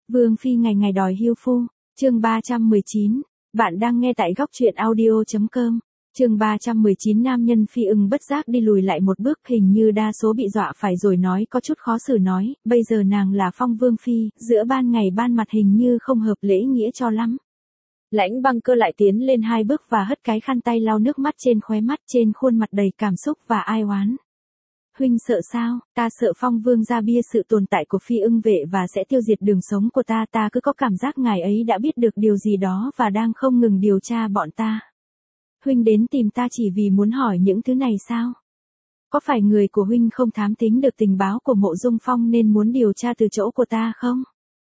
Vương phi ngày ngày đòi hưu phu, chương 319, bạn đang nghe tại góc truyện audio.com. Chương 319 nam nhân phi ưng bất giác đi lùi lại một bước, hình như đa số bị dọa phải rồi nói có chút khó xử nói, bây giờ nàng là Phong Vương phi, giữa ban ngày ban mặt hình như không hợp lễ nghĩa cho lắm. Lãnh Băng Cơ lại tiến lên 2 bước và hất cái khăn tay lau nước mắt trên khóe mắt, trên khuôn mặt đầy cảm xúc và ai oán. Huynh sợ sao? Ta sợ Phong Vương ra bia sự tồn tại của phi ưng vệ và sẽ tiêu diệt đường sống của ta. Ta cứ có cảm giác ngài ấy đã biết được điều gì đó và đang không ngừng điều tra bọn ta. Huynh đến tìm ta chỉ vì muốn hỏi những thứ này sao? Có phải người của huynh không thám thính được tình báo của Mộ Dung Phong nên muốn điều tra từ chỗ của ta không?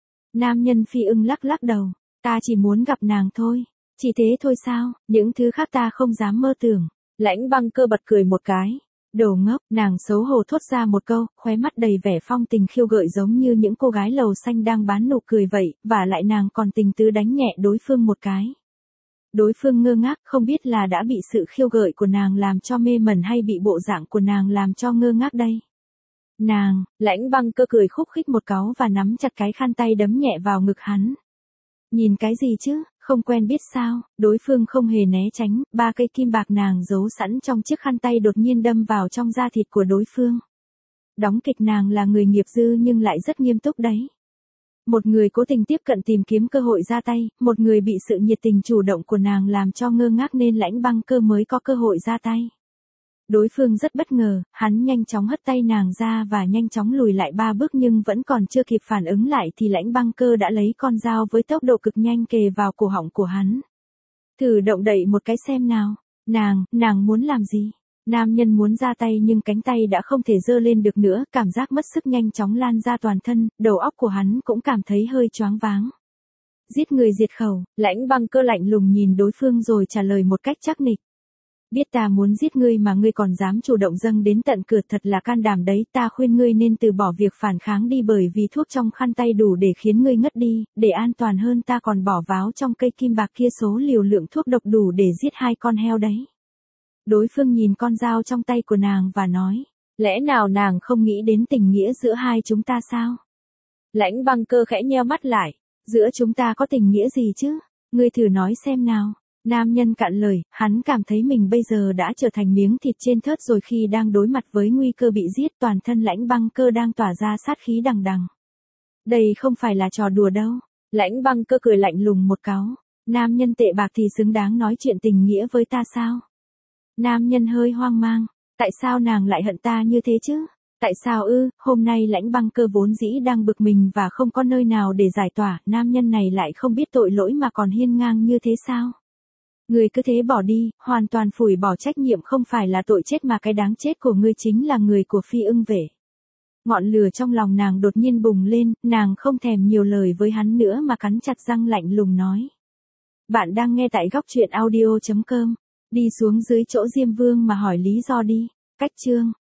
Nam nhân phi ưng lắc lắc đầu. Ta chỉ muốn gặp nàng thôi. Chỉ thế thôi sao? Những thứ khác ta không dám mơ tưởng. Lãnh Băng Cơ bật cười một cái. Đồ ngốc, nàng xấu hổ thốt ra một câu, khóe mắt đầy vẻ phong tình khiêu gợi giống như những cô gái lầu xanh đang bán nụ cười vậy, và lại nàng còn tình tứ đánh nhẹ đối phương một cái. Đối phương ngơ ngác, không biết là đã bị sự khiêu gợi của nàng làm cho mê mẩn hay bị bộ dạng của nàng làm cho ngơ ngác đây. Nàng, Lãnh Băng Cơ cười khúc khích một cáu và nắm chặt cái khăn tay đấm nhẹ vào ngực hắn. Nhìn cái gì chứ, không quen biết sao? Đối phương không hề né tránh, 3 cây kim bạc nàng giấu sẵn trong chiếc khăn tay đột nhiên đâm vào trong da thịt của đối phương. Đóng kịch nàng là người nghiệp dư nhưng lại rất nghiêm túc đấy. Một người cố tình tiếp cận tìm kiếm cơ hội ra tay, một người bị sự nhiệt tình chủ động của nàng làm cho ngơ ngác nên Lãnh Băng Cơ mới có cơ hội ra tay. Đối phương rất bất ngờ, hắn nhanh chóng hất tay nàng ra và nhanh chóng lùi lại 3 bước nhưng vẫn còn chưa kịp phản ứng lại thì Lãnh Băng Cơ đã lấy con dao với tốc độ cực nhanh kề vào cổ họng của hắn. Thử động đậy một cái xem nào. Nàng muốn làm gì? Nam nhân muốn ra tay nhưng cánh tay đã không thể giơ lên được nữa, cảm giác mất sức nhanh chóng lan ra toàn thân, đầu óc của hắn cũng cảm thấy hơi choáng váng. Giết người diệt khẩu, Lãnh Băng Cơ lạnh lùng nhìn đối phương rồi trả lời một cách chắc nịch. Biết ta muốn giết ngươi mà ngươi còn dám chủ động dâng đến tận cửa, thật là can đảm đấy. Ta khuyên ngươi nên từ bỏ việc phản kháng đi, bởi vì thuốc trong khăn tay đủ để khiến ngươi ngất đi. Để an toàn hơn ta còn bỏ vào trong cây kim bạc kia số liều lượng thuốc độc đủ để giết 2 con heo đấy. Đối phương nhìn con dao trong tay của nàng và nói, lẽ nào nàng không nghĩ đến tình nghĩa giữa hai chúng ta sao? Lãnh Băng Cơ khẽ nheo mắt lại, giữa chúng ta có tình nghĩa gì chứ? Ngươi thử nói xem nào. Nam nhân cạn lời, hắn cảm thấy mình bây giờ đã trở thành miếng thịt trên thớt rồi khi đang đối mặt với nguy cơ bị giết. Toàn thân Lãnh Băng Cơ đang tỏa ra sát khí đằng đằng. Đây không phải là trò đùa đâu. Lãnh Băng Cơ cười lạnh lùng một cáu. Nam nhân tệ bạc thì xứng đáng nói chuyện tình nghĩa với ta sao? Nam nhân hơi hoang mang. Tại sao nàng lại hận ta như thế chứ? Tại sao ư? Hôm nay Lãnh Băng Cơ vốn dĩ đang bực mình và không có nơi nào để giải tỏa. Nam nhân này lại không biết tội lỗi mà còn hiên ngang như thế sao? Người cứ thế bỏ đi, hoàn toàn phủi bỏ trách nhiệm, không phải là tội chết mà cái đáng chết của ngươi chính là người của phi ưng vệ. Ngọn lửa trong lòng nàng đột nhiên bùng lên, nàng không thèm nhiều lời với hắn nữa mà cắn chặt răng lạnh lùng nói. Bạn đang nghe tại góc truyện audio.com. Đi xuống dưới chỗ Diêm Vương mà hỏi lý do đi. Cách chương.